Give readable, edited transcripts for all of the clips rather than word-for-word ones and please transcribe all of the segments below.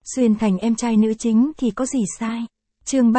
xuyên thành em trai nữ chính thì có gì sai. Chương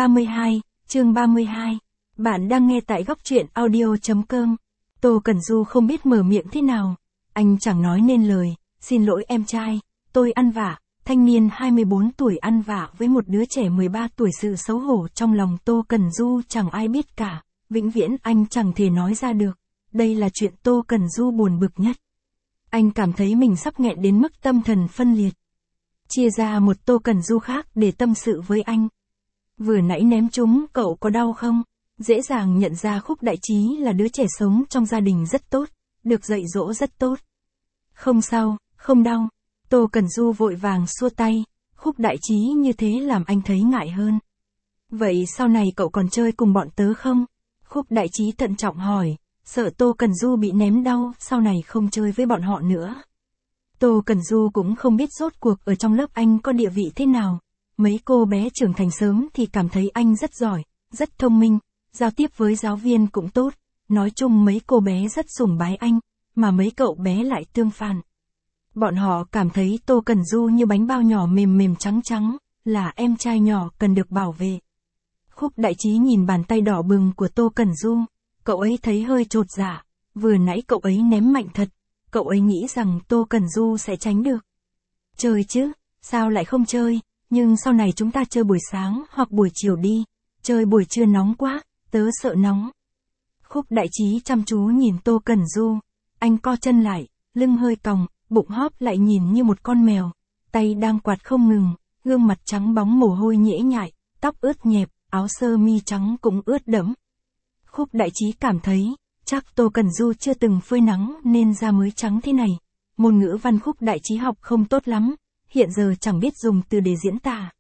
32. Bạn đang nghe tại góc truyện audio.com. Tô Cẩn Du không biết mở miệng thế nào. Anh chẳng nói nên lời. Xin lỗi em trai, tôi ăn vạ. Thanh niên 24 tuổi ăn vạ với một đứa trẻ 13 tuổi, sự xấu hổ trong lòng Tô Cẩn Du chẳng ai biết cả. Vĩnh viễn anh chẳng thể nói ra được. Đây là chuyện Tô Cẩn Du buồn bực nhất. Anh cảm thấy mình sắp nghẹn đến mức tâm thần phân liệt. Chia ra một Tô Cẩn Du khác để tâm sự với anh. Vừa nãy ném chúng cậu có đau không? Dễ dàng nhận ra Khúc Đại Trí là đứa trẻ sống trong gia đình rất tốt, được dạy dỗ rất tốt. Không sao, không đau. Tô Cẩn Du vội vàng xua tay, Khúc Đại Trí như thế làm anh thấy ngại hơn. Vậy sau này cậu còn chơi cùng bọn tớ không? Khúc Đại Trí thận trọng hỏi, sợ Tô Cẩn Du bị ném đau, sau này không chơi với bọn họ nữa. Tô Cẩn Du cũng không biết rốt cuộc ở trong lớp anh có địa vị thế nào. Mấy cô bé trưởng thành sớm thì cảm thấy anh rất giỏi, rất thông minh, giao tiếp với giáo viên cũng tốt. Nói chung mấy cô bé rất sùng bái anh, mà mấy cậu bé lại tương phản. Bọn họ cảm thấy Tô Cẩn Du như bánh bao nhỏ mềm mềm trắng trắng, là em trai nhỏ cần được bảo vệ. Khúc Đại Trí nhìn bàn tay đỏ bừng của Tô Cẩn Du, cậu ấy thấy hơi chột dạ, vừa nãy cậu ấy ném mạnh thật, cậu ấy nghĩ rằng Tô Cẩn Du sẽ tránh được. Chơi chứ, sao lại không chơi, nhưng sau này chúng ta chơi buổi sáng hoặc buổi chiều đi, chơi buổi trưa nóng quá, tớ sợ nóng. Khúc Đại Trí chăm chú nhìn Tô Cẩn Du, anh co chân lại, lưng hơi còng, bụng hóp lại nhìn như một con mèo, tay đang quạt không ngừng, gương mặt trắng bóng mồ hôi nhễ nhại, tóc ướt nhẹp, áo sơ mi trắng cũng ướt đẫm. Khúc Đại Trí cảm thấy, chắc Tô Cẩn Du chưa từng phơi nắng nên da mới trắng thế này. Môn ngữ văn Khúc Đại Trí học không tốt lắm, hiện giờ chẳng biết dùng từ để diễn tả.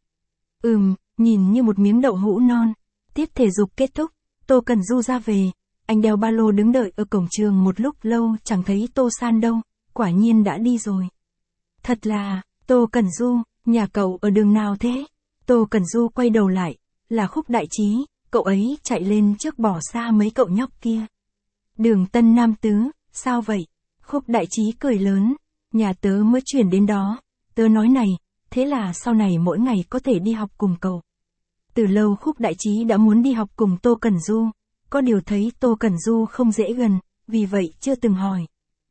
Nhìn như một miếng đậu hũ non. Tiết thể dục kết thúc, Tô Cẩn Du ra về, anh đeo ba lô đứng đợi ở cổng trường một lúc lâu chẳng thấy Tô San đâu, quả nhiên đã đi rồi. Thật là, Tô Cẩn Du, nhà cậu ở đường nào thế? Tô Cẩn Du quay đầu lại, là Khúc Đại Trí, cậu ấy chạy lên trước bỏ xa mấy cậu nhóc kia. Đường Tân Nam Tứ, sao vậy? Khúc Đại Trí cười lớn, nhà tớ mới chuyển đến đó, tớ nói này, thế là sau này mỗi ngày có thể đi học cùng cậu. Từ lâu Khúc Đại Trí đã muốn đi học cùng Tô Cẩn Du, có điều thấy Tô Cẩn Du không dễ gần, vì vậy chưa từng hỏi.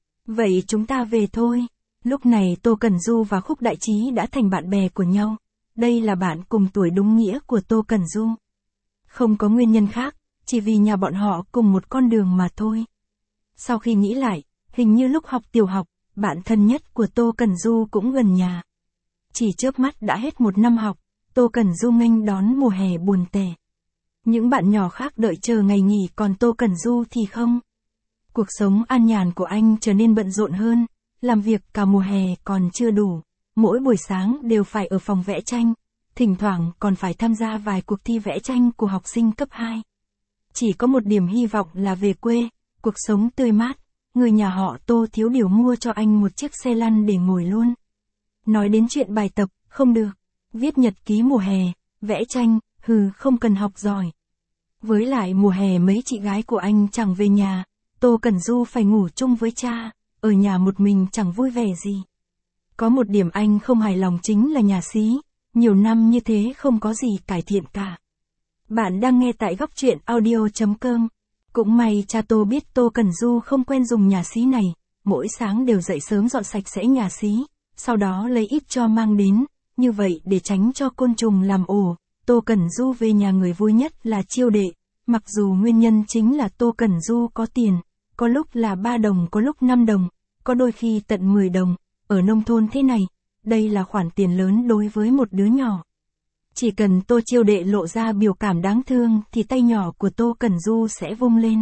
Vậy chúng ta về thôi. Lúc này Tô Cẩn Du và Khúc Đại Trí đã thành bạn bè của nhau, đây là bạn cùng tuổi đúng nghĩa của Tô Cẩn Du. Không có nguyên nhân khác, chỉ vì nhà bọn họ cùng một con đường mà thôi. Sau khi nghĩ lại, hình như lúc học tiểu học, bạn thân nhất của Tô Cẩn Du cũng gần nhà. Chỉ chớp mắt đã hết một năm học, Tô Cẩn Du nghênh đón mùa hè buồn tẻ. Những bạn nhỏ khác đợi chờ ngày nghỉ, còn Tô Cẩn Du thì không. Cuộc sống an nhàn của anh trở nên bận rộn hơn, làm việc cả mùa hè còn chưa đủ, mỗi buổi sáng đều phải ở phòng vẽ tranh, thỉnh thoảng còn phải tham gia vài cuộc thi vẽ tranh của học sinh cấp 2. Chỉ có một điểm hy vọng là về quê, cuộc sống tươi mát, người nhà họ Tô thiếu điều mua cho anh một chiếc xe lăn để ngồi luôn. Nói đến chuyện bài tập, không được, viết nhật ký mùa hè, vẽ tranh, không cần học giỏi. Với lại mùa hè mấy chị gái của anh chẳng về nhà, Tô Cẩn Du phải ngủ chung với cha, ở nhà một mình chẳng vui vẻ gì. Có một điểm anh không hài lòng chính là nhà xí, nhiều năm như thế không có gì cải thiện cả. Bạn đang nghe tại góc truyện audio.com. Cũng may cha Tô biết Tô Cẩn Du không quen dùng nhà xí này, mỗi sáng đều dậy sớm dọn sạch sẽ nhà xí, sau đó lấy ít cho mang đến, như vậy để tránh cho côn trùng làm ổ. Tô Cẩn Du về nhà người vui nhất là chiêu đệ, mặc dù nguyên nhân chính là Tô Cẩn Du có tiền, có lúc là 3 đồng có lúc 5 đồng, có đôi khi tận 10 đồng, ở nông thôn thế này, đây là khoản tiền lớn đối với một đứa nhỏ. Chỉ cần Tô chiêu đệ lộ ra biểu cảm đáng thương thì tay nhỏ của Tô Cẩn Du sẽ vung lên.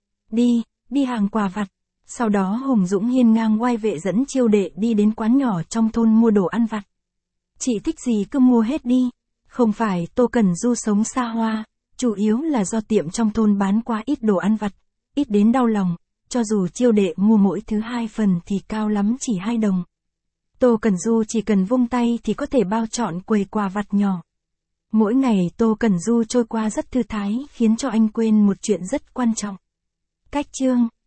Đi hàng quà vặt. Sau đó Hùng Dũng hiên ngang oai vệ dẫn chiêu đệ đi đến quán nhỏ trong thôn mua đồ ăn vặt. Chị thích gì cứ mua hết đi. Không phải Tô Cẩn Du sống xa hoa, chủ yếu là do tiệm trong thôn bán quá ít đồ ăn vặt, ít đến đau lòng, cho dù chiêu đệ mua mỗi thứ 2 phần thì cao lắm chỉ 2 đồng. Tô Cẩn Du chỉ cần vung tay thì có thể bao trọn quầy quà vặt nhỏ. Mỗi ngày Tô Cẩn Du trôi qua rất thư thái, khiến cho anh quên một chuyện rất quan trọng. Cách chương